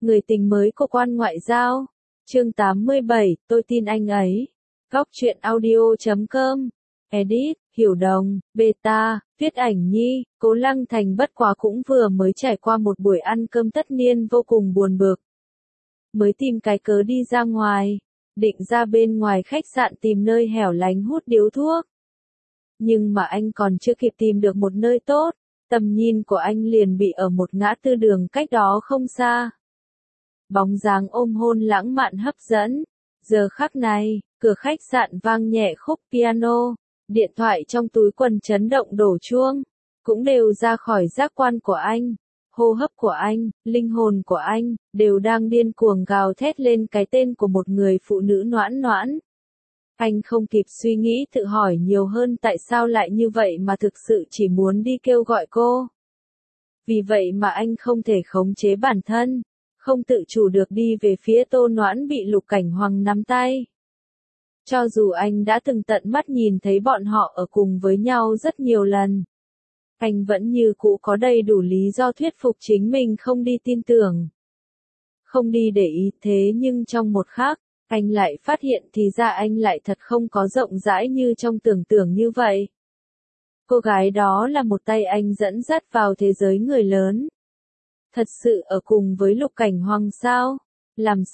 Người tình mới của quan ngoại giao. Chương 87, tôi tin anh ấy. Góc truyện audio.com. Edit, Hiểu Đồng, Beta, viết ảnh Nhi, Cố Lăng Thành bất quá cũng vừa mới trải qua một buổi ăn cơm tất niên vô cùng buồn bực. Mới tìm cái cớ đi ra ngoài, định ra bên ngoài khách sạn tìm nơi hẻo lánh hút điếu thuốc. Nhưng mà anh còn chưa kịp tìm được một nơi tốt, tầm nhìn của anh liền bị ở một ngã tư đường cách đó không xa. Bóng dáng ôm hôn lãng mạn hấp dẫn. Giờ khắc này, cửa khách sạn vang nhẹ khúc piano, điện thoại trong túi quần chấn động đổ chuông, cũng đều ra khỏi giác quan của anh. Hô hấp của anh, linh hồn của anh, đều đang điên cuồng gào thét lên cái tên của một người phụ nữ noãn noãn. Anh không kịp suy nghĩ tự hỏi nhiều hơn tại sao lại như vậy mà thực sự chỉ muốn đi kêu gọi cô. Vì vậy mà anh không thể khống chế bản thân, không tự chủ được đi về phía Tô Noãn bị Lục Cảnh Hoàng nắm tay. Cho dù anh đã từng tận mắt nhìn thấy bọn họ ở cùng với nhau rất nhiều lần, anh vẫn như cũ có đầy đủ lý do thuyết phục chính mình không đi tin tưởng, không đi để ý. Thế nhưng trong một khắc, anh lại phát hiện thì ra anh lại thật không có rộng rãi như trong tưởng tượng như vậy. Cô gái đó là một tay anh dẫn dắt vào thế giới người lớn. Thật sự ở cùng với Lục Cảnh Hoàng sao? Làm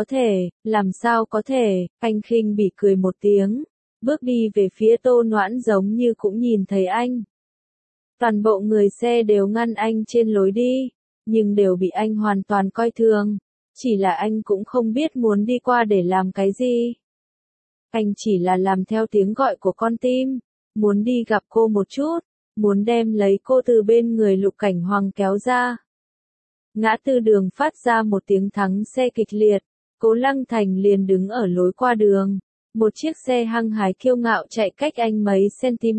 sao có thể, anh khinh bỉ cười một tiếng, bước đi về phía Tô Noãn giống như cũng nhìn thấy anh. Toàn bộ người xe đều ngăn anh trên lối đi, nhưng đều bị anh hoàn toàn coi thường, chỉ là anh cũng không biết muốn đi qua để làm cái gì. Anh chỉ là làm theo tiếng gọi của con tim, muốn đi gặp cô một chút, muốn đem lấy cô từ bên người Lục Cảnh Hoàng kéo ra. Ngã tư đường phát ra một tiếng thắng xe kịch liệt, Cố Lăng Thành liền đứng ở lối qua đường. Một chiếc xe hăng hái kiêu ngạo chạy cách anh mấy cm.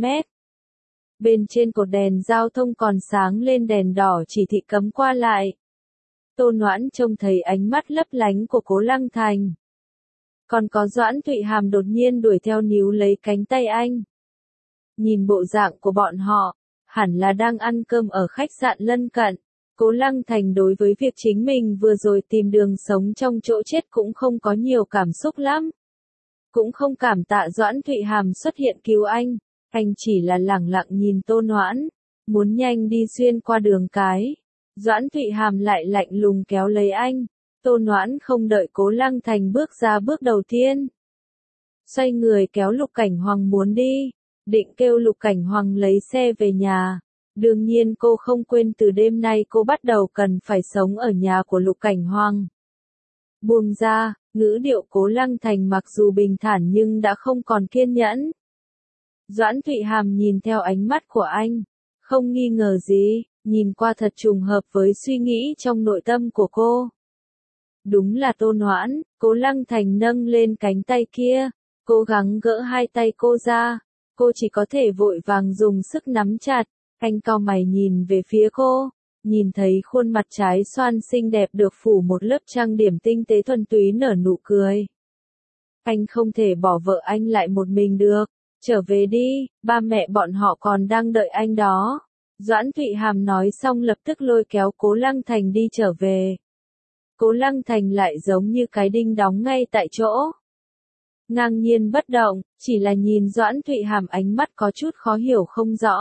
Bên trên cột đèn giao thông còn sáng lên đèn đỏ chỉ thị cấm qua lại. Tô Noãn trông thấy ánh mắt lấp lánh của Cố Lăng Thành. Còn có Doãn Thụy Hàm đột nhiên đuổi theo níu lấy cánh tay anh. Nhìn bộ dạng của bọn họ, hẳn là đang ăn cơm ở khách sạn lân cận. Cố Lăng Thành đối với việc chính mình vừa rồi tìm đường sống trong chỗ chết cũng không có nhiều cảm xúc lắm. Cũng không cảm tạ Doãn Thụy Hàm xuất hiện cứu anh chỉ là lẳng lặng nhìn Tô Noãn, muốn nhanh đi xuyên qua đường cái. Doãn Thụy Hàm lại lạnh lùng kéo lấy anh. Tô Noãn không đợi Cố Lăng Thành bước ra bước đầu tiên, xoay người kéo Lục Cảnh Hoàng muốn đi, định kêu Lục Cảnh Hoàng lấy xe về nhà. Đương nhiên cô không quên từ đêm nay cô bắt đầu cần phải sống ở nhà của Lục Cảnh Hoàng. Buông ra, ngữ điệu Cố Lăng Thành mặc dù bình thản nhưng đã không còn kiên nhẫn. Doãn Thụy Hàm nhìn theo ánh mắt của anh, không nghi ngờ gì, nhìn qua thật trùng hợp với suy nghĩ trong nội tâm của cô. Đúng là Tô Noãn. Cố Lăng Thành nâng lên cánh tay kia, cố gắng gỡ hai tay cô ra, cô chỉ có thể vội vàng dùng sức nắm chặt. Anh cau mày nhìn về phía cô, nhìn thấy khuôn mặt trái xoan xinh đẹp được phủ một lớp trang điểm tinh tế thuần túy nở nụ cười. Anh không thể bỏ vợ anh lại một mình được, trở về đi, ba mẹ bọn họ còn đang đợi anh đó. Doãn Thụy Hàm nói xong lập tức lôi kéo Cố Lăng Thành đi trở về. Cố Lăng Thành lại giống như cái đinh đóng ngay tại chỗ, ngang nhiên bất động, chỉ là nhìn Doãn Thụy Hàm ánh mắt có chút khó hiểu không rõ.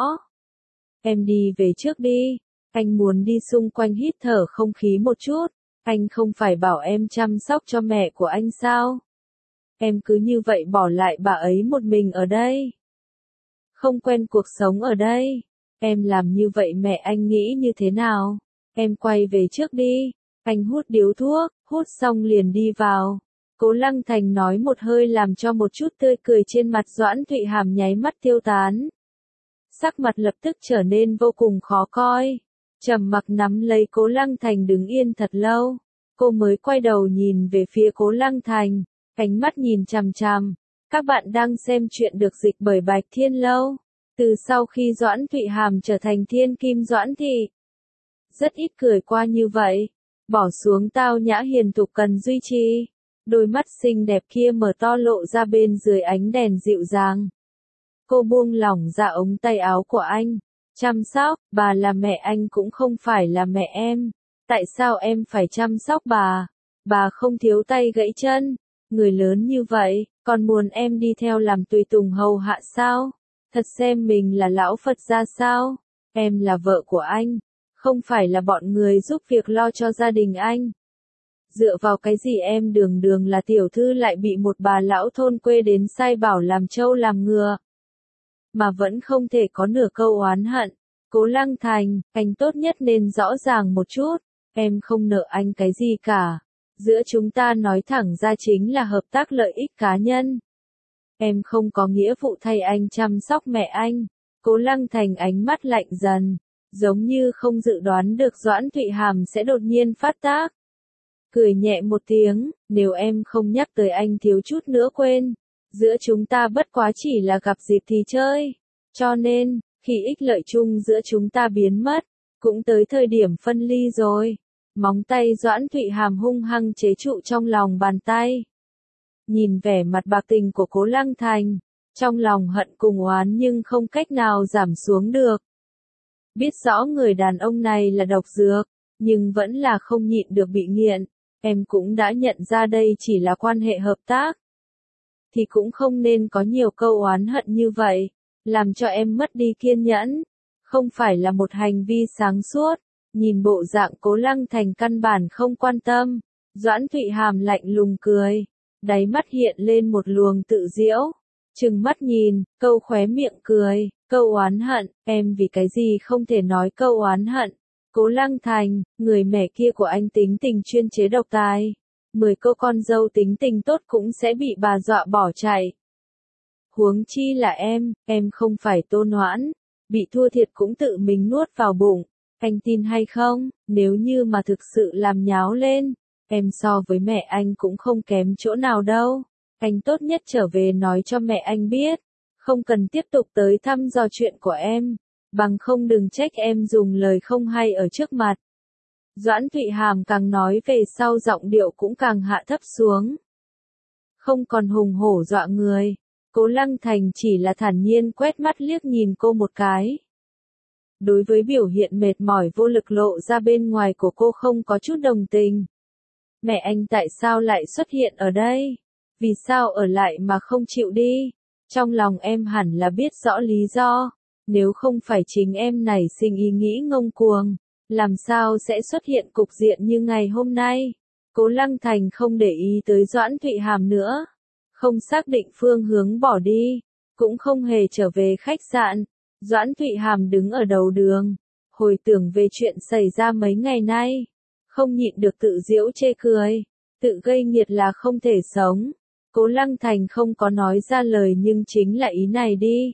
Em đi về trước đi, anh muốn đi xung quanh hít thở không khí một chút, anh không phải bảo em chăm sóc cho mẹ của anh sao? Em cứ như vậy bỏ lại bà ấy một mình ở đây. Không quen cuộc sống ở đây, em làm như vậy mẹ anh nghĩ như thế nào? Em quay về trước đi, anh hút điếu thuốc, hút xong liền đi vào. Cố Lăng Thành nói một hơi làm cho một chút tươi cười trên mặt Doãn Thụy Hàm nháy mắt tiêu tán. Sắc mặt lập tức trở nên vô cùng khó coi. Trầm mặc nắm lấy Cố Lăng Thành đứng yên thật lâu. Cô mới quay đầu nhìn về phía Cố Lăng Thành, ánh mắt nhìn chằm chằm. Các bạn đang xem chuyện được dịch bởi Bạch Thiên Lâu. Từ sau khi Doãn Thụy Hàm trở thành Thiên Kim Doãn Thị, rất ít cười qua như vậy. Bỏ xuống tao nhã hiền thục cần duy trì. Đôi mắt xinh đẹp kia mở to lộ ra bên dưới ánh đèn dịu dàng. Cô buông lỏng ra ống tay áo của anh. Chăm sóc, bà là mẹ anh cũng không phải là mẹ em. Tại sao em phải chăm sóc bà? Bà không thiếu tay gãy chân. Người lớn như vậy, còn muốn em đi theo làm tùy tùng hầu hạ sao? Thật xem mình là lão Phật ra sao? Em là vợ của anh, không phải là bọn người giúp việc lo cho gia đình anh. Dựa vào cái gì em đường đường là tiểu thư lại bị một bà lão thôn quê đến sai bảo làm trâu làm ngựa, mà vẫn không thể có nửa câu oán hận. Cố Lăng Thành, anh tốt nhất nên rõ ràng một chút, em không nợ anh cái gì cả. Giữa chúng ta nói thẳng ra chính là hợp tác lợi ích cá nhân. Em không có nghĩa vụ thay anh chăm sóc mẹ anh. Cố Lăng Thành ánh mắt lạnh dần, giống như không dự đoán được Doãn Thụy Hàm sẽ đột nhiên phát tác. Cười nhẹ một tiếng, nếu em không nhắc tới anh thiếu chút nữa quên. Giữa chúng ta bất quá chỉ là gặp dịp thì chơi. Cho nên, khi ích lợi chung giữa chúng ta biến mất, cũng tới thời điểm phân ly rồi. Móng tay Doãn Thụy Hàm hung hăng chế trụ trong lòng bàn tay. Nhìn vẻ mặt bạc tình của Cố Lăng Thành, trong lòng hận cùng oán nhưng không cách nào giảm xuống được. Biết rõ người đàn ông này là độc dược, nhưng vẫn là không nhịn được bị nghiện. Em cũng đã nhận ra đây chỉ là quan hệ hợp tác. Thì cũng không nên có nhiều câu oán hận như vậy, làm cho em mất đi kiên nhẫn. Không phải là một hành vi sáng suốt. Nhìn bộ dạng Cố Lăng Thành căn bản không quan tâm, Doãn Thụy Hàm lạnh lùng cười, đáy mắt hiện lên một luồng tự giễu, trừng mắt nhìn, câu khóe miệng cười, câu oán hận, em vì cái gì không thể nói câu oán hận. Cố Lăng Thành, người mẹ kia của anh tính tình chuyên chế độc tài, 10 cô con dâu tính tình tốt cũng sẽ bị bà dọa bỏ chạy. Huống chi là em không phải Tôn Hoãn, bị thua thiệt cũng tự mình nuốt vào bụng. Anh tin hay không, nếu như mà thực sự làm nháo lên, em so với mẹ anh cũng không kém chỗ nào đâu. Anh tốt nhất trở về nói cho mẹ anh biết, không cần tiếp tục tới thăm dò chuyện của em, bằng không đừng trách em dùng lời không hay ở trước mặt. Doãn Thụy Hàm càng nói về sau giọng điệu cũng càng hạ thấp xuống. Không còn hùng hổ dọa người, Cố Lăng Thành chỉ là thản nhiên quét mắt liếc nhìn cô một cái. Đối với biểu hiện mệt mỏi vô lực lộ ra bên ngoài của cô không có chút đồng tình. Mẹ anh tại sao lại xuất hiện ở đây? Vì sao ở lại mà không chịu đi? Trong lòng em hẳn là biết rõ lý do. Nếu không phải chính em nảy sinh ý nghĩ ngông cuồng, làm sao sẽ xuất hiện cục diện như ngày hôm nay? Cố Lăng Thành không để ý tới Doãn Thụy Hàm nữa. Không xác định phương hướng bỏ đi. Cũng không hề trở về khách sạn. Doãn Thụy Hàm đứng ở đầu đường, hồi tưởng về chuyện xảy ra mấy ngày nay, không nhịn được tự giễu chê cười, tự gây nghiệt là không thể sống. Cố Lăng Thành không có nói ra lời nhưng chính là ý này đi.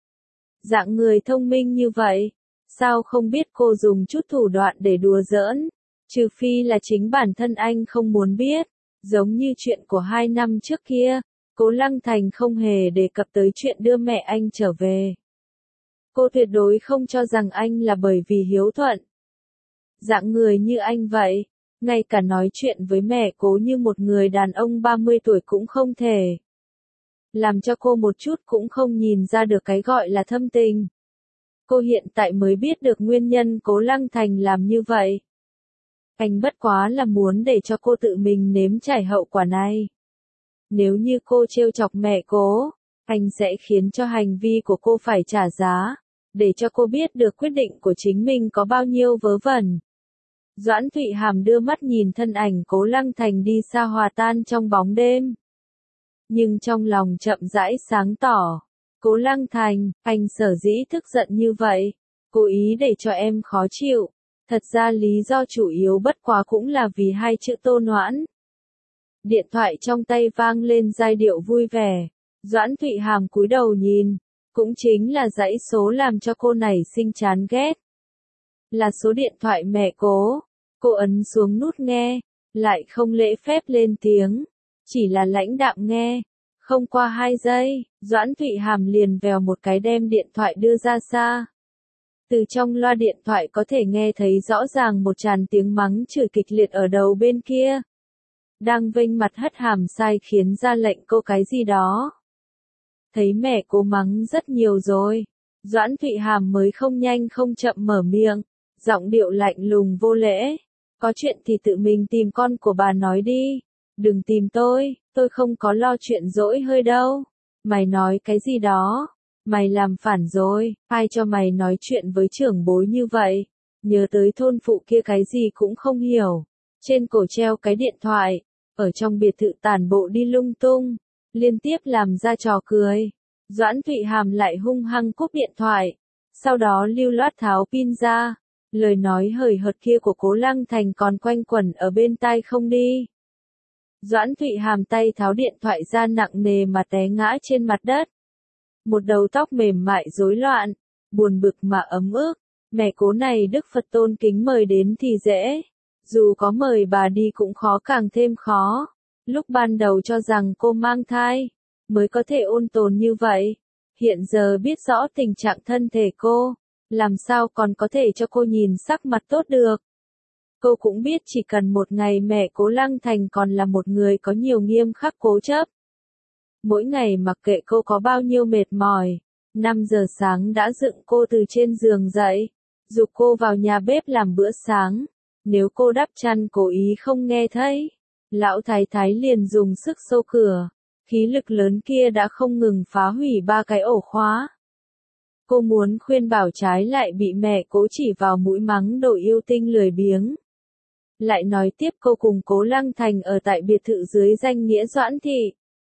Dạng người thông minh như vậy, sao không biết cô dùng chút thủ đoạn để đùa giỡn, trừ phi là chính bản thân anh không muốn biết, giống như chuyện của 2 năm trước kia, Cố Lăng Thành không hề đề cập tới chuyện đưa mẹ anh trở về. Cô tuyệt đối không cho rằng anh là bởi vì hiếu thuận. Dạng người như anh vậy, ngay cả nói chuyện với mẹ Cố như một người đàn ông 30 tuổi cũng không thể. Làm cho cô một chút cũng không nhìn ra được cái gọi là thâm tình. Cô hiện tại mới biết được nguyên nhân Cố Lăng Thành làm như vậy. Anh bất quá là muốn để cho cô tự mình nếm trải hậu quả này. Nếu như cô trêu chọc mẹ Cố, anh sẽ khiến cho hành vi của cô phải trả giá, để cho cô biết được quyết định của chính mình có bao nhiêu vớ vẩn. Doãn Thụy Hàm đưa mắt nhìn thân ảnh Cố Lăng Thành đi xa hòa tan trong bóng đêm. Nhưng trong lòng chậm rãi sáng tỏ. Cố Lăng Thành, anh sở dĩ tức giận như vậy, cố ý để cho em khó chịu. Thật ra lý do chủ yếu bất quá cũng là vì 2 chữ Tôn Hoãn. Điện thoại trong tay vang lên giai điệu vui vẻ. Doãn Thụy Hàm cúi đầu nhìn. Cũng chính là dãy số làm cho cô nảy sinh chán ghét. Là số điện thoại mẹ Cố. Cô ấn xuống nút nghe, lại không lễ phép lên tiếng. Chỉ là lãnh đạm nghe. Không qua 2 giây, Doãn Thụy Hàm liền vèo một cái đem điện thoại đưa ra xa. Từ trong loa điện thoại có thể nghe thấy rõ ràng một tràng tiếng mắng chửi kịch liệt ở đầu bên kia. Đang vênh mặt hất hàm sai khiến ra lệnh cô cái gì đó. Thấy mẹ Cố mắng rất nhiều rồi. Doãn Thụy Hàm mới không nhanh không chậm mở miệng. Giọng điệu lạnh lùng vô lễ. Có chuyện thì tự mình tìm con của bà nói đi. Đừng tìm tôi không có lo chuyện dỗi hơi đâu. Mày nói cái gì đó? Mày làm phản rồi, ai cho mày nói chuyện với trưởng bối như vậy? Nhớ tới thôn phụ kia cái gì cũng không hiểu. Trên cổ treo cái điện thoại, ở trong biệt thự tản bộ đi lung tung, liên tiếp làm ra trò cười. Doãn Thụy Hàm lại hung hăng cúp điện thoại, sau đó lưu loát tháo pin ra. Lời nói hời hợt kia của Cố Lăng Thành còn quanh quẩn ở bên tai không đi. Doãn Thụy Hàm tay tháo điện thoại ra nặng nề mà té ngã trên mặt đất. Một đầu tóc mềm mại rối loạn, buồn bực mà ấm ức. Mẹ Cố này Đức Phật tôn kính mời đến thì dễ, dù có mời bà đi cũng khó càng thêm khó. Lúc ban đầu cho rằng cô mang thai, mới có thể ôn tồn như vậy. Hiện giờ biết rõ tình trạng thân thể cô, làm sao còn có thể cho cô nhìn sắc mặt tốt được. Cô cũng biết chỉ cần một ngày mẹ Cố Lăng Thành còn là một người có nhiều nghiêm khắc cố chấp. Mỗi ngày mặc kệ cô có bao nhiêu mệt mỏi, 5 giờ sáng đã dựng cô từ trên giường dậy, giục cô vào nhà bếp làm bữa sáng. Nếu cô đắp chăn cố ý không nghe thấy, lão thái thái liền dùng sức xô cửa, khí lực lớn kia đã không ngừng phá hủy 3 cái ổ khóa. Cô muốn khuyên bảo trái lại bị mẹ Cố chỉ vào mũi mắng đồ yêu tinh lười biếng. Lại nói tiếp cô cùng Cố Lăng Thành ở tại biệt thự dưới danh nghĩa Doãn Thị.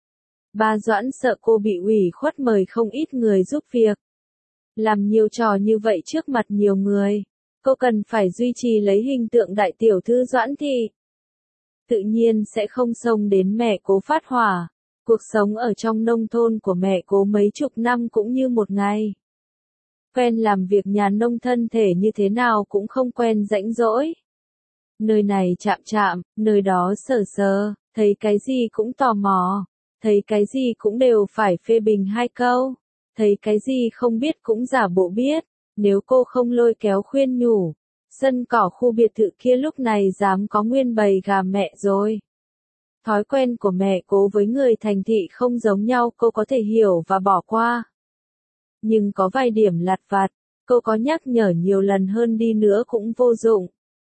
Ba Doãn sợ cô bị ủy khuất mời không ít người giúp việc. Làm nhiều trò như vậy trước mặt nhiều người, cô cần phải duy trì lấy hình tượng đại tiểu thư Doãn Thị. Tự nhiên sẽ không xông đến mẹ Cố phát hỏa. Cuộc sống ở trong nông thôn của mẹ Cố mấy chục năm cũng như một ngày. Quen làm việc nhà nông thân thể như thế nào cũng không quen rãnh rỗi. Nơi này chạm chạm, nơi đó sờ sờ, thấy cái gì cũng tò mò, thấy cái gì cũng đều phải phê bình 2 câu, thấy cái gì không biết cũng giả bộ biết. Nếu cô không lôi kéo khuyên nhủ, sân cỏ khu biệt thự kia lúc này dám có nguyên bầy gà mẹ rồi. Thói quen của mẹ Cố với người thành thị không giống nhau, cô có thể hiểu và bỏ qua. Nhưng có vài điểm lặt vặt, cô có nhắc nhở nhiều lần hơn đi nữa cũng vô dụng.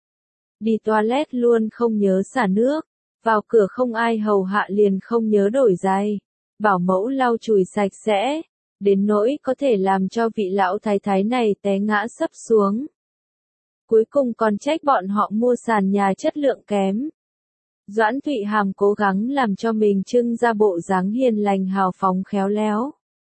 Đi toilet luôn không nhớ xả nước, vào cửa không ai hầu hạ liền không nhớ đổi giày, bảo mẫu lau chùi sạch sẽ, đến nỗi có thể làm cho vị lão thái thái này té ngã sấp xuống. Cuối cùng còn trách bọn họ mua sàn nhà chất lượng kém. Doãn Thụy Hàm cố gắng làm cho mình trưng ra bộ dáng hiền lành hào phóng khéo léo.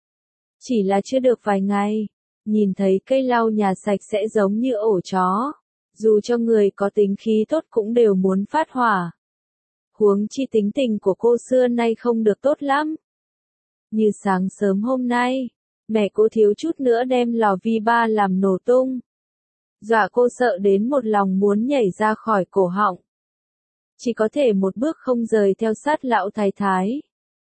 Chỉ là chưa được vài ngày, nhìn thấy cây lau nhà sạch sẽ giống như ổ chó. Dù cho người có tính khí tốt cũng đều muốn phát hỏa. Huống chi tính tình của cô xưa nay không được tốt lắm. Như sáng sớm hôm nay, mẹ cô thiếu chút nữa đem lò vi ba làm nổ tung. Dọa cô sợ đến một lòng muốn nhảy ra khỏi cổ họng. Chỉ có thể một bước không rời theo sát lão thái thái.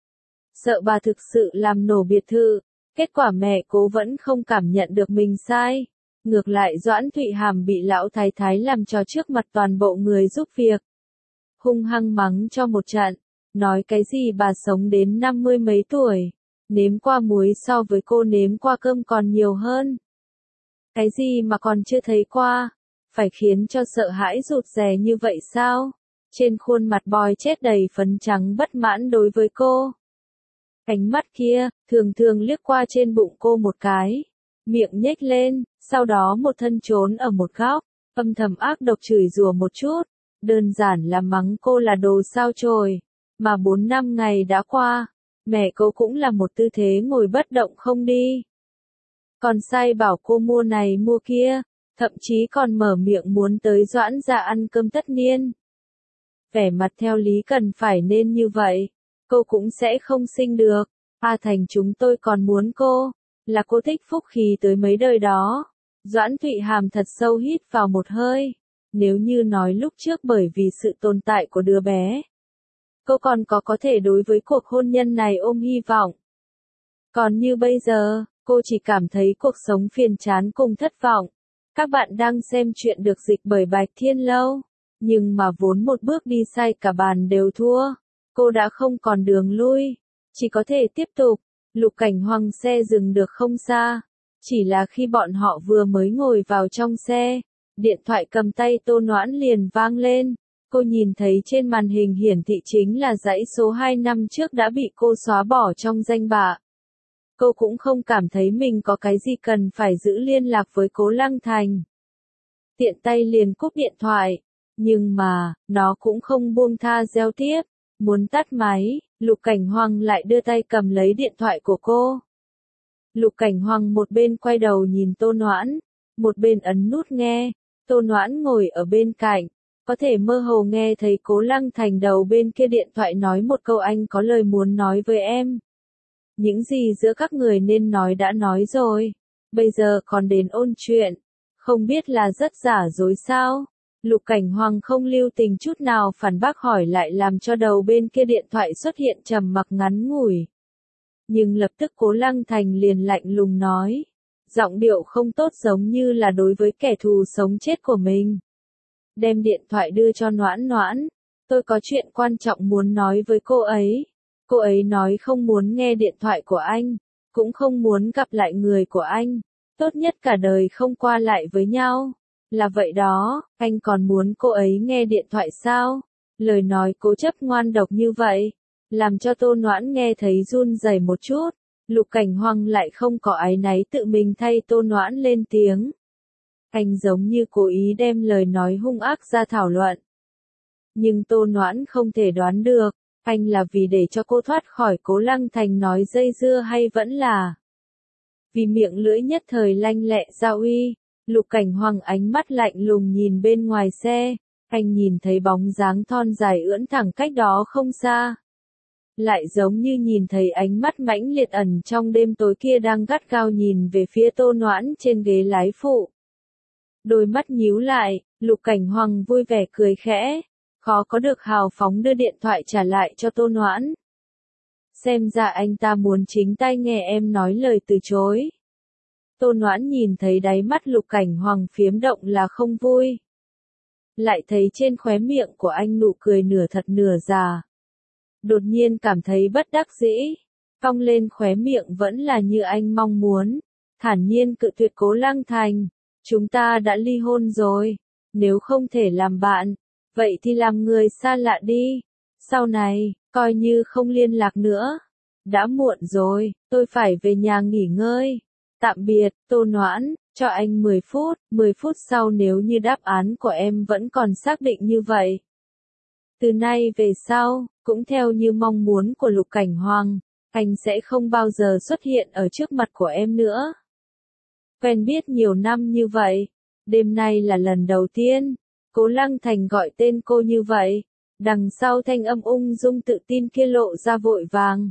Sợ bà thực sự làm nổ biệt thự, kết quả mẹ Cố vẫn không cảm nhận được mình sai. Ngược lại Doãn Thụy Hàm bị lão thái thái làm cho trước mặt toàn bộ người giúp việc. Hung hăng mắng cho một trận, nói cái gì bà sống đến 50 mấy tuổi, nếm qua muối so với cô nếm qua cơm còn nhiều hơn. Cái gì mà còn chưa thấy qua, phải khiến cho sợ hãi rụt rè như vậy sao? Trên khuôn mặt boi chết đầy phấn trắng bất mãn đối với cô. Ánh mắt kia, thường thường liếc qua trên bụng cô một cái, miệng nhếch lên, sau đó một thân trốn ở một góc, âm thầm ác độc chửi rủa một chút, đơn giản là mắng cô là đồ sao chổi. Mà 4 năm ngày đã qua, mẹ cô cũng là một tư thế ngồi bất động không đi. Còn sai bảo cô mua này mua kia, thậm chí còn mở miệng muốn tới Doãn gia ăn cơm tất niên. Vẻ mặt theo lý cần phải nên như vậy, cô cũng sẽ không sinh được. A Thành chúng tôi còn muốn cô, là cô thích phúc khí tới mấy đời đó. Doãn Thụy Hàm thật sâu hít vào một hơi. Nếu như nói lúc trước bởi vì sự tồn tại của đứa bé, cô còn có thể đối với cuộc hôn nhân này ôm hy vọng. Còn như bây giờ, cô chỉ cảm thấy cuộc sống phiền chán cùng thất vọng. Các bạn đang xem chuyện được dịch bởi Bạch Thiên Lâu, nhưng mà vốn một bước đi sai cả bàn đều thua. Cô đã không còn đường lui, chỉ có thể tiếp tục. Lục Cảnh Hoằng xe dừng được không xa, chỉ là khi bọn họ vừa mới ngồi vào trong xe, Điện thoại cầm tay Tô Noãn liền vang lên. Cô nhìn thấy trên màn hình hiển thị chính là dãy số 2 năm trước đã bị cô xóa bỏ trong danh bạ. Cô cũng không cảm thấy mình có cái gì cần phải giữ liên lạc với Cố Lăng Thành. Tiện tay liền cúp điện thoại. Nhưng mà, nó cũng không buông tha reo tiếp. Muốn tắt máy, Lục Cảnh Hoàng lại đưa tay cầm lấy điện thoại của cô. Lục Cảnh Hoàng một bên quay đầu nhìn Tô Noãn, một bên ấn nút nghe. Tô Noãn ngồi ở bên cạnh, có thể mơ hồ nghe thấy Cố Lăng Thành đầu bên kia điện thoại nói một câu anh có lời muốn nói với em. Những gì giữa các người nên nói đã nói rồi, bây giờ còn đến ôn chuyện, không biết là rất giả dối sao? Lục Cảnh Hoàng không lưu tình chút nào phản bác hỏi lại làm cho đầu bên kia điện thoại xuất hiện trầm mặc ngắn ngủi. Nhưng lập tức Cố Lăng Thành liền lạnh lùng nói, giọng điệu không tốt giống như là đối với kẻ thù sống chết của mình. Đem điện thoại đưa cho Noãn Noãn, tôi có chuyện quan trọng muốn nói với cô ấy. Cô ấy nói không muốn nghe điện thoại của anh, cũng không muốn gặp lại người của anh, tốt nhất cả đời không qua lại với nhau. Là vậy đó, anh còn muốn cô ấy nghe điện thoại sao? Lời nói cố chấp ngoan độc như vậy, làm cho Tô Noãn nghe thấy run rẩy một chút. Lục Cảnh Hoàng lại không có áy náy tự mình thay Tô Noãn lên tiếng. Anh giống như cố ý đem lời nói hung ác ra thảo luận. Nhưng Tô Noãn không thể đoán được, anh là vì để cho cô thoát khỏi Cố Lăng Thành nói dây dưa hay vẫn là vì miệng lưỡi nhất thời lanh lẹ ra uy. Lục Cảnh Hoàng ánh mắt lạnh lùng nhìn bên ngoài xe, anh nhìn thấy bóng dáng thon dài ưỡn thẳng cách đó không xa. Lại giống như nhìn thấy ánh mắt mãnh liệt ẩn trong đêm tối kia đang gắt gao nhìn về phía Tô Noãn trên ghế lái phụ. Đôi mắt nhíu lại, Lục Cảnh Hoàng vui vẻ cười khẽ, khó có được hào phóng đưa điện thoại trả lại cho Tô Noãn. Xem ra anh ta muốn chính tay nghe em nói lời từ chối. Tô Noãn nhìn thấy đáy mắt Lục Cảnh Hoàng phiếm động là không vui. Lại thấy trên khóe miệng của anh nụ cười nửa thật nửa giả. Đột nhiên cảm thấy bất đắc dĩ, cong lên khóe miệng vẫn là như anh mong muốn, thản nhiên cự tuyệt Cố Lăng Thành. Chúng ta đã ly hôn rồi, nếu không thể làm bạn, vậy thì làm người xa lạ đi. Sau này, coi như không liên lạc nữa. Đã muộn rồi, tôi phải về nhà nghỉ ngơi. Tạm biệt, Tô Noãn, cho anh 10 phút sau nếu như đáp án của em vẫn còn xác định như vậy. Từ nay về sau, cũng theo như mong muốn của Lục Cảnh Hoàng, anh sẽ không bao giờ xuất hiện ở trước mặt của em nữa. Quen biết nhiều năm như vậy, đêm nay là lần đầu tiên, Cố Lăng Thành gọi tên cô như vậy, đằng sau thanh âm ung dung tự tin kia lộ ra vội vàng.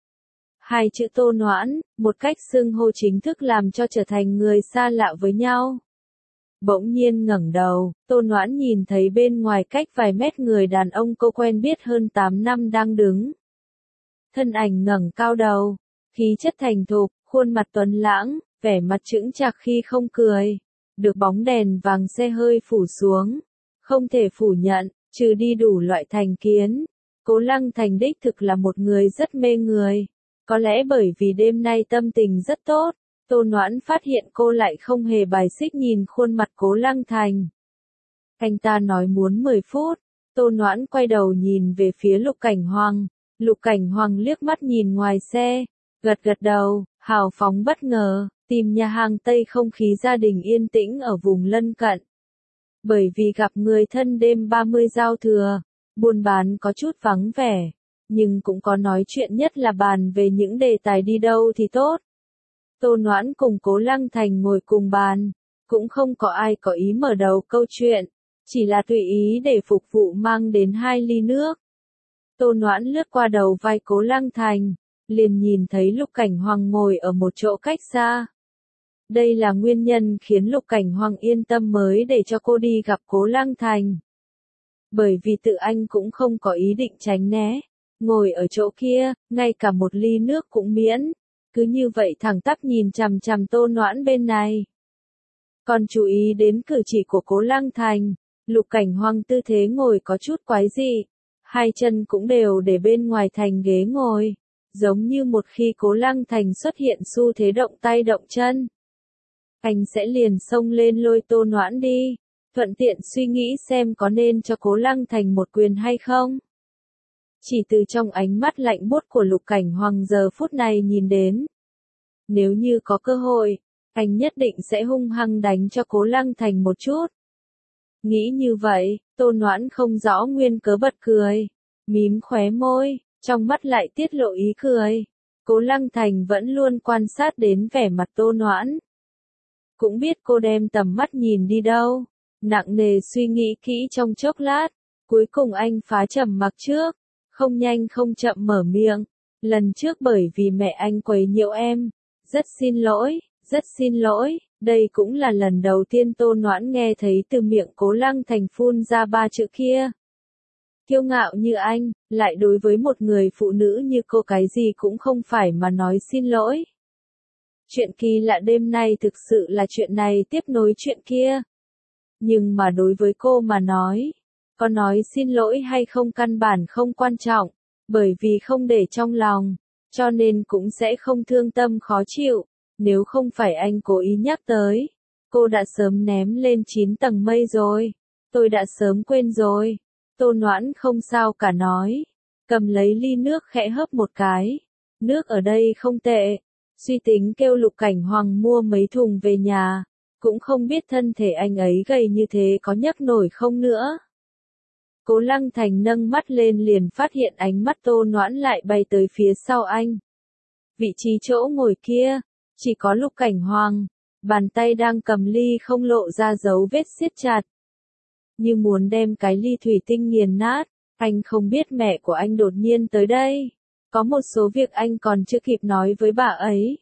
Hai chữ Tô Noãn, một cách xưng hô chính thức làm cho trở thành người xa lạ với nhau. Bỗng nhiên ngẩng đầu, Tô Noãn nhìn thấy bên ngoài cách vài mét người đàn ông cô quen biết hơn 8 năm đang đứng. Thân ảnh ngẩng cao đầu, khí chất thành thục, khuôn mặt tuấn lãng, vẻ mặt chững chạc khi không cười, được bóng đèn vàng xe hơi phủ xuống. Không thể phủ nhận, trừ đi đủ loại thành kiến, Cố Lăng Thành đích thực là một người rất mê người. Có lẽ bởi vì đêm nay tâm tình rất tốt, Tô Noãn phát hiện cô lại không hề bài xích nhìn khuôn mặt Cố Lăng Thành. Anh ta nói muốn 10 phút, Tô Noãn quay đầu nhìn về phía Lục Cảnh Hoàng. Lục Cảnh Hoàng liếc mắt nhìn ngoài xe, gật gật đầu, hào phóng bất ngờ, tìm nhà hàng Tây không khí gia đình yên tĩnh ở vùng lân cận. Bởi vì gặp người thân đêm 30 giao thừa, buôn bán có chút vắng vẻ, nhưng cũng có nói chuyện nhất là bàn về những đề tài đi đâu thì tốt. Tô Noãn cùng Cố Lăng Thành ngồi cùng bàn, cũng không có ai có ý mở đầu câu chuyện, chỉ là tùy ý để phục vụ mang đến 2 ly nước. Tô Noãn lướt qua đầu vai Cố Lăng Thành, liền nhìn thấy Lục Cảnh Hoàng ngồi ở một chỗ cách xa. Đây là nguyên nhân khiến Lục Cảnh Hoàng yên tâm mới để cho cô đi gặp Cố Lăng Thành. Bởi vì tự anh cũng không có ý định tránh né, ngồi ở chỗ kia, ngay cả một ly nước cũng miễn, cứ như vậy thẳng tắp nhìn chằm chằm Tô Noãn bên này. Còn chú ý đến cử chỉ của Cố Lăng Thành, Lục Cảnh Hoàng tư thế ngồi có chút quái dị, hai chân cũng đều để bên ngoài thành ghế ngồi, giống như một khi Cố Lăng Thành xuất hiện xu thế động tay động chân, anh sẽ liền xông lên lôi Tô Noãn đi. thuận tiện suy nghĩ xem có nên cho Cố Lăng Thành một quyền hay không. Chỉ từ trong ánh mắt lạnh buốt của Lục Cảnh Hoàng giờ phút này nhìn đến. Nếu như có cơ hội, anh nhất định sẽ hung hăng đánh cho Cố Lăng Thành một chút. Nghĩ như vậy, Tô Noãn không rõ nguyên cớ bật cười, mím khóe môi, trong mắt lại tiết lộ ý cười. Cố Lăng Thành vẫn luôn quan sát đến vẻ mặt Tô Noãn. Cũng biết cô đem tầm mắt nhìn đi đâu, nặng nề suy nghĩ kỹ trong chốc lát, cuối cùng anh phá trầm mặc trước, không nhanh không chậm mở miệng. Lần trước bởi vì mẹ anh quấy nhiễu em, rất xin lỗi, đây cũng là lần đầu tiên Tô Noãn nghe thấy từ miệng Cố Lăng Thành phun ra ba chữ kia. Kiêu ngạo như anh, lại đối với một người phụ nữ như cô cái gì cũng không phải mà nói xin lỗi. Chuyện kỳ lạ đêm nay thực sự là chuyện này tiếp nối chuyện kia. Nhưng mà đối với cô mà nói, có nói xin lỗi hay không căn bản không quan trọng, bởi vì không để trong lòng, cho nên cũng sẽ không thương tâm khó chịu. Nếu không phải anh cố ý nhắc tới, cô đã sớm ném lên 9 tầng mây rồi. Tôi đã sớm quên rồi. Tô Noãn không sao cả nói, cầm lấy ly nước khẽ hớp một cái. Nước ở đây không tệ. Suy tính kêu Lục Cảnh Hoàng mua mấy thùng về nhà, cũng không biết thân thể anh ấy gầy như thế có nhấc nổi không nữa. Cố Lăng Thành nâng mắt lên liền phát hiện ánh mắt Tô Noãn lại bay tới phía sau anh. Vị trí chỗ ngồi kia, chỉ có Lục Cảnh Hoàng, bàn tay đang cầm ly không lộ ra dấu vết siết chặt. Như muốn đem cái ly thủy tinh nghiền nát, anh không biết mẹ của anh đột nhiên tới đây. Có một số việc anh còn chưa kịp nói với bà ấy.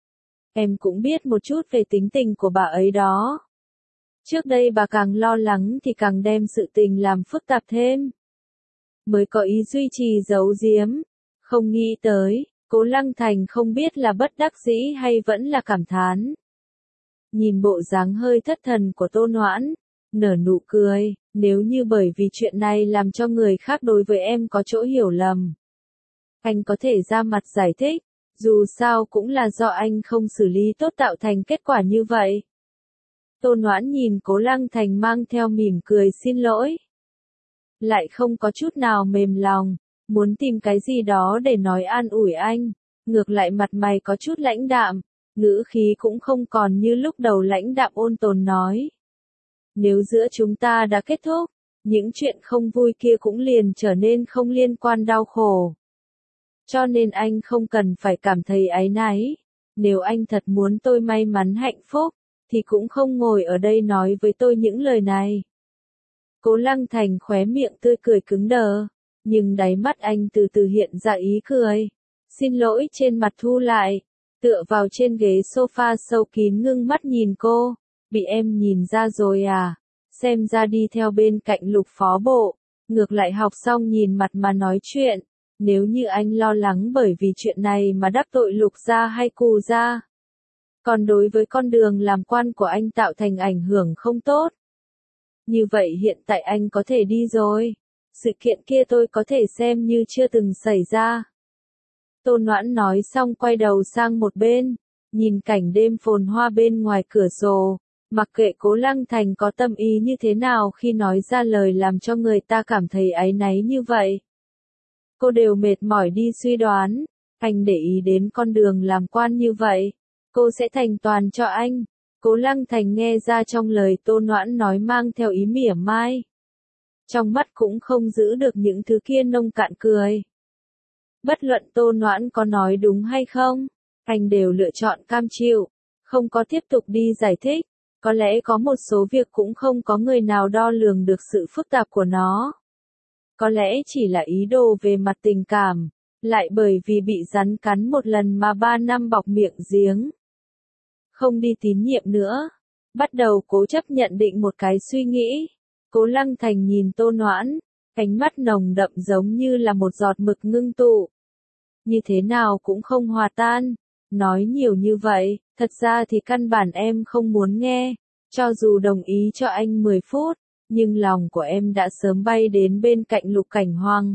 Em cũng biết một chút về tính tình của bà ấy đó. Trước đây bà càng lo lắng thì càng đem sự tình làm phức tạp thêm. Mới có ý duy trì giấu giếm. Không nghĩ tới, Cố Lăng Thành không biết là bất đắc dĩ hay vẫn là cảm thán. Nhìn bộ dáng hơi thất thần của Tô Noãn, nở nụ cười, nếu như bởi vì chuyện này làm cho người khác đối với em có chỗ hiểu lầm. Anh có thể ra mặt giải thích, dù sao cũng là do anh không xử lý tốt tạo thành kết quả như vậy. Tô Noãn nhìn Cố Lăng Thành mang theo mỉm cười xin lỗi. Lại không có chút nào mềm lòng, muốn tìm cái gì đó để nói an ủi anh. Ngược lại mặt mày có chút lãnh đạm, ngữ khí cũng không còn như lúc đầu lãnh đạm ôn tồn nói. Nếu giữa chúng ta đã kết thúc, những chuyện không vui kia cũng liền trở nên không liên quan đau khổ. Cho nên anh không cần phải cảm thấy áy náy. Nếu anh thật muốn tôi may mắn hạnh phúc, thì cũng không ngồi ở đây nói với tôi những lời này. Cố Lăng Thành khóe miệng tươi cười cứng đờ, nhưng đáy mắt anh từ từ hiện ra ý cười. Xin lỗi trên mặt thu lại, tựa vào trên ghế sofa sâu kín ngưng mắt nhìn cô. Bị em nhìn ra rồi à? Xem ra đi theo bên cạnh Lục phó bộ, ngược lại học xong nhìn mặt mà nói chuyện. Nếu như anh lo lắng bởi vì chuyện này mà đắc tội Lục gia hay Cù gia, còn đối với con đường làm quan của anh tạo thành ảnh hưởng không tốt, như vậy hiện tại anh có thể đi rồi. Sự kiện kia tôi có thể xem như chưa từng xảy ra. Tô Noãn nói xong quay đầu sang một bên, nhìn cảnh đêm phồn hoa bên ngoài cửa sổ, mặc kệ Cố Lăng Thành có tâm ý như thế nào khi nói ra lời làm cho người ta cảm thấy áy náy như vậy. Cô đều mệt mỏi đi suy đoán, anh để ý đến con đường làm quan như vậy, cô sẽ thành toàn cho anh. Cố Lăng Thành nghe ra trong lời Tô Noãn nói mang theo ý mỉa mai. Trong mắt cũng không giữ được những thứ kia nông cạn cười. Bất luận Tô Noãn có nói đúng hay không, anh đều lựa chọn cam chịu, không có tiếp tục đi giải thích. Có lẽ có một số việc cũng không có người nào đo lường được sự phức tạp của nó. Có lẽ chỉ là ý đồ về mặt tình cảm, lại bởi vì bị rắn cắn một lần mà 3 năm bọc miệng giếng. Không đi tín nhiệm nữa, bắt đầu cố chấp nhận định một cái suy nghĩ. Cố Lăng Thành nhìn Tô Noãn, ánh mắt nồng đậm giống như là một giọt mực ngưng tụ. Như thế nào cũng không hòa tan. Nói nhiều như vậy, thật ra thì căn bản em không muốn nghe. Cho dù đồng ý cho anh 10 phút, nhưng lòng của em đã sớm bay đến bên cạnh Lục Cảnh Hoàng.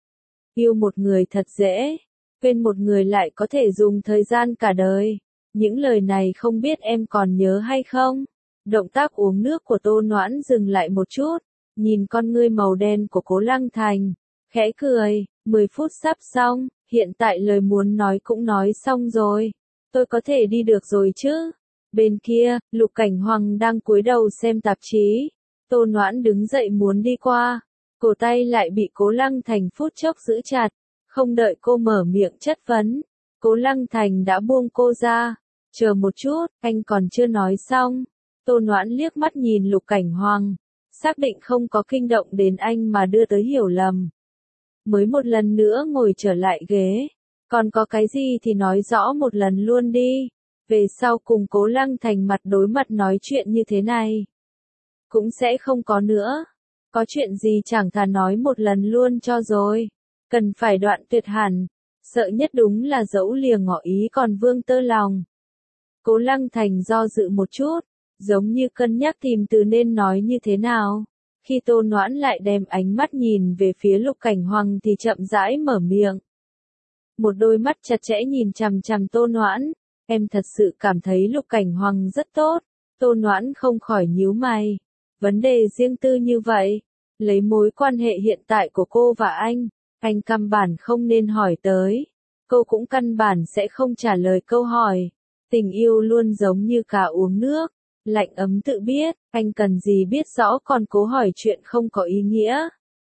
Yêu một người thật dễ, quên một người lại có thể dùng thời gian cả đời. Những lời này không biết em còn nhớ hay không? Động tác uống nước của Tô Noãn dừng lại một chút, nhìn con ngươi màu đen của Cố Lăng Thành, khẽ cười, 10 phút sắp xong, hiện tại lời muốn nói cũng nói xong rồi, tôi có thể đi được rồi chứ. Bên kia, Lục Cảnh Hoàng đang cúi đầu xem tạp chí, Tô Noãn đứng dậy muốn đi qua, cổ tay lại bị Cố Lăng Thành phút chốc giữ chặt, không đợi cô mở miệng chất vấn, Cố Lăng Thành đã buông cô ra, chờ một chút, anh còn chưa nói xong. Tô Noãn liếc mắt nhìn Lục Cảnh Hoàng, xác định không có kinh động đến anh mà đưa tới hiểu lầm. Mới một lần nữa ngồi trở lại ghế, còn có cái gì thì nói rõ một lần luôn đi, về sau cùng Cố Lăng Thành mặt đối mặt nói chuyện như thế này. Cũng sẽ không có nữa, có chuyện gì chẳng thà nói một lần luôn cho rồi, cần phải đoạn tuyệt hẳn, sợ nhất đúng là dẫu lìa ngỏ ý còn vương tơ lòng. Cố Lăng Thành do dự một chút, giống như cân nhắc tìm từ nên nói như thế nào. Khi Tô Noãn lại đem ánh mắt nhìn về phía Lục Cảnh Hoàng thì chậm rãi mở miệng. Một đôi mắt chặt chẽ nhìn chằm chằm Tô Noãn, em thật sự cảm thấy Lục Cảnh Hoàng rất tốt. Tô Noãn không khỏi nhíu mày. Vấn đề riêng tư như vậy, lấy mối quan hệ hiện tại của cô và anh căn bản không nên hỏi tới. Cô cũng căn bản sẽ không trả lời câu hỏi. Tình yêu luôn giống như cá uống nước, lạnh ấm tự biết, anh cần gì biết rõ còn cố hỏi chuyện không có ý nghĩa.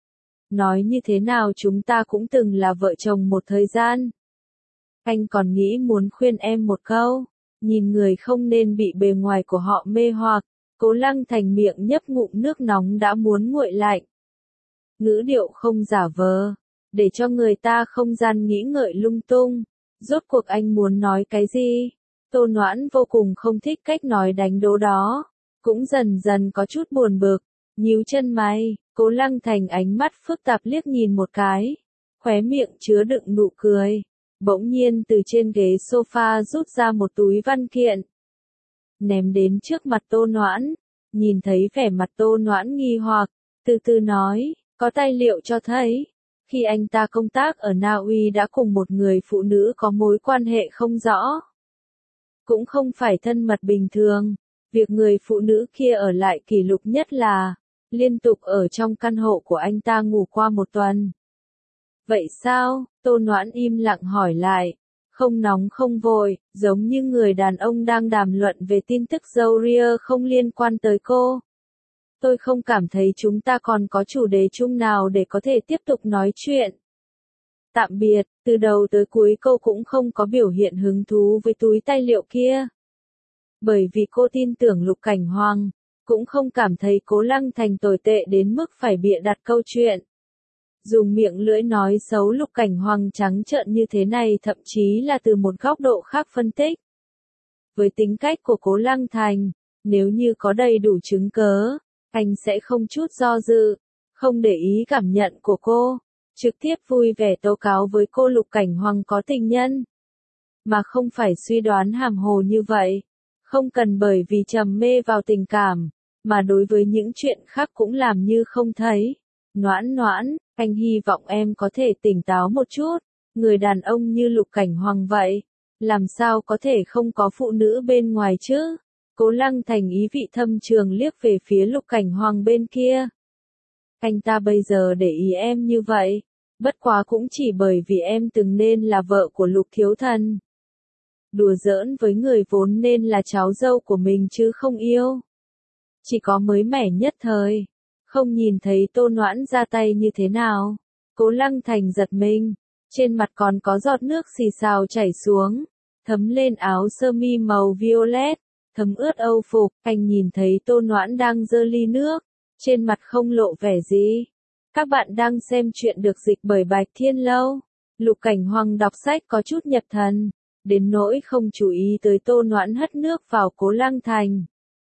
Nói như thế nào chúng ta cũng từng là vợ chồng một thời gian. Anh còn nghĩ muốn khuyên em một câu, nhìn người không nên bị bề ngoài của họ mê hoặc. Cố Lăng Thành miệng nhấp ngụm nước nóng đã muốn nguội lạnh. Ngữ điệu không giả vờ, để cho người ta không gian nghĩ ngợi lung tung. Rốt cuộc anh muốn nói cái gì? Tô Noãn vô cùng không thích cách nói đánh đố đó, cũng dần dần có chút buồn bực, nhíu chân mày. Cố Lăng Thành ánh mắt phức tạp liếc nhìn một cái, khóe miệng chứa đựng nụ cười, bỗng nhiên từ trên ghế sofa rút ra một túi văn kiện, ném đến trước mặt Tô Noãn. Nhìn thấy vẻ mặt Tô Noãn nghi hoặc, từ từ nói, có tài liệu cho thấy, khi anh ta công tác ở Na Uy đã cùng một người phụ nữ có mối quan hệ không rõ. Cũng không phải thân mật bình thường, việc người phụ nữ kia ở lại kỷ lục nhất là, liên tục ở trong căn hộ của anh ta ngủ qua một tuần. Vậy sao? Tô Noãn im lặng hỏi lại, không nóng không vội, giống như người đàn ông đang đàm luận về tin tức dâu ria không liên quan tới cô. Tôi không cảm thấy chúng ta còn có chủ đề chung nào để có thể tiếp tục nói chuyện. Tạm biệt, từ đầu tới cuối cô cũng không có biểu hiện hứng thú với túi tài liệu kia. Bởi vì cô tin tưởng Lục Cảnh Hoàng, cũng không cảm thấy Cố Lăng Thành tồi tệ đến mức phải bịa đặt câu chuyện. Dùng miệng lưỡi nói xấu Lục Cảnh Hoàng trắng trợn như thế này thậm chí là từ một góc độ khác phân tích. Với tính cách của Cố Lăng Thành, nếu như có đầy đủ chứng cớ, anh sẽ không chút do dự, không để ý cảm nhận của cô, trực tiếp vui vẻ tố cáo với cô Lục Cảnh Hoàng có tình nhân. Mà không phải suy đoán hàm hồ như vậy, không cần bởi vì trầm mê vào tình cảm, mà đối với những chuyện khác cũng làm như không thấy. Noãn Noãn, anh hy vọng em có thể tỉnh táo một chút, người đàn ông như Lục Cảnh Hoàng vậy, làm sao có thể không có phụ nữ bên ngoài chứ? Cố Lăng Thành ý vị thâm trường liếc về phía Lục Cảnh Hoàng bên kia. Anh ta bây giờ để ý em như vậy, bất quá cũng chỉ bởi vì em từng nên là vợ của Lục Thiếu Thần. Đùa giỡn với người vốn nên là cháu dâu của mình chứ không yêu. Chỉ có mới mẻ nhất thời, không nhìn thấy Tô Noãn ra tay như thế nào. Cố Lăng Thành giật mình, trên mặt còn có giọt nước xì xào chảy xuống, thấm lên áo sơ mi màu violet, thấm ướt âu phục. Anh nhìn thấy Tô Noãn đang giơ ly nước, trên mặt không lộ vẻ gì. Các bạn đang xem chuyện được dịch bởi Bạch Thiên Lâu. Lục Cảnh Hoàng đọc sách có chút nhập thần, đến nỗi không chú ý tới Tô Noãn hất nước vào Cố Lăng Thành.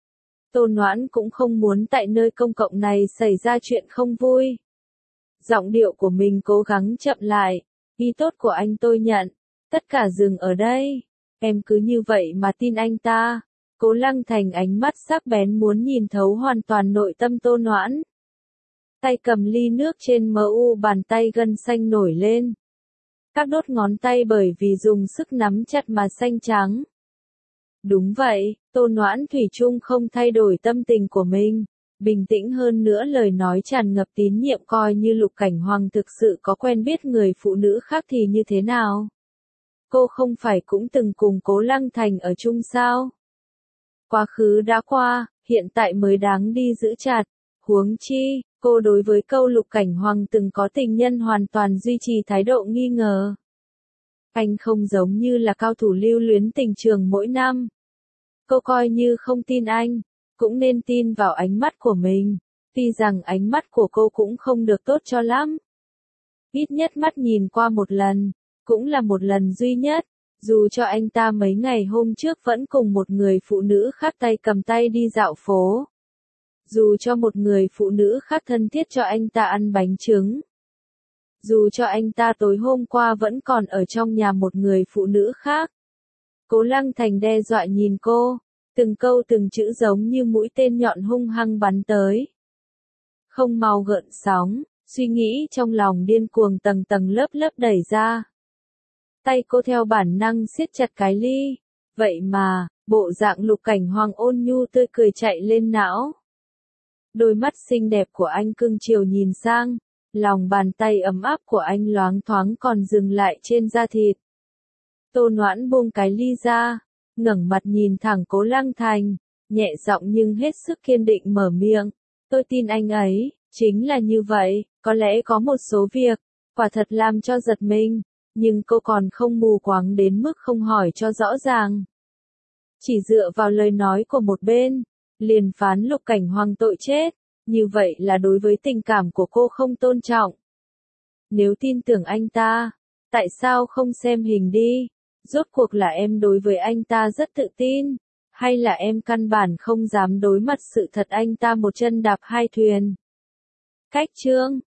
Tô Noãn cũng không muốn tại nơi công cộng này xảy ra chuyện không vui. Giọng điệu của mình cố gắng chậm lại, ý tốt của anh tôi nhận, tất cả dừng ở đây, em cứ như vậy mà tin anh ta. Cố Lăng Thành ánh mắt sắc bén muốn nhìn thấu hoàn toàn nội tâm Tô Noãn. Tay cầm ly nước trên mu bàn tay gân xanh nổi lên. Các đốt ngón tay bởi vì dùng sức nắm chặt mà xanh trắng. Đúng vậy, Tô Noãn thủy chung không thay đổi tâm tình của mình, bình tĩnh hơn nữa lời nói tràn ngập tín nhiệm coi như Lục Cảnh Hoàng thực sự có quen biết người phụ nữ khác thì như thế nào. Cô không phải cũng từng cùng Cố Lăng Thành ở chung sao? Quá khứ đã qua, hiện tại mới đáng đi giữ chặt. Huống chi, cô đối với câu Lục Cảnh Hoàng từng có tình nhân hoàn toàn duy trì thái độ nghi ngờ. Anh không giống như là cao thủ lưu luyến tình trường mỗi năm. Cô coi như không tin anh, cũng nên tin vào ánh mắt của mình, tuy rằng ánh mắt của cô cũng không được tốt cho lắm. Ít nhất mắt nhìn qua một lần, cũng là một lần duy nhất, dù cho anh ta mấy ngày hôm trước vẫn cùng một người phụ nữ khác tay cầm tay đi dạo phố. Dù cho một người phụ nữ khác thân thiết cho anh ta ăn bánh trứng. Dù cho anh ta tối hôm qua vẫn còn ở trong nhà một người phụ nữ khác. Cố Lăng Thành đe dọa nhìn cô, từng câu từng chữ giống như mũi tên nhọn hung hăng bắn tới. Không mau gợn sóng, suy nghĩ trong lòng điên cuồng tầng tầng lớp lớp đẩy ra. Tay cô theo bản năng siết chặt cái ly, vậy mà, bộ dạng Lục Cảnh Hoàng ôn nhu tươi cười chạy lên não. Đôi mắt xinh đẹp của anh cưng chiều nhìn sang, lòng bàn tay ấm áp của anh loáng thoáng còn dừng lại trên da thịt. Tô Noãn buông cái ly ra, ngẩng mặt nhìn thẳng Cố Lăng Thành, nhẹ giọng nhưng hết sức kiên định mở miệng. Tôi tin anh ấy, chính là như vậy, có lẽ có một số việc, quả thật làm cho giật mình, nhưng cô còn không mù quáng đến mức không hỏi cho rõ ràng. Chỉ dựa vào lời nói của một bên, liền phán Lục Cảnh Hoàng tội chết, như vậy là đối với tình cảm của cô không tôn trọng. Nếu tin tưởng anh ta, tại sao không xem hình đi? Rốt cuộc là em đối với anh ta rất tự tin, hay là em căn bản không dám đối mặt sự thật anh ta một chân đạp hai thuyền? Cách chương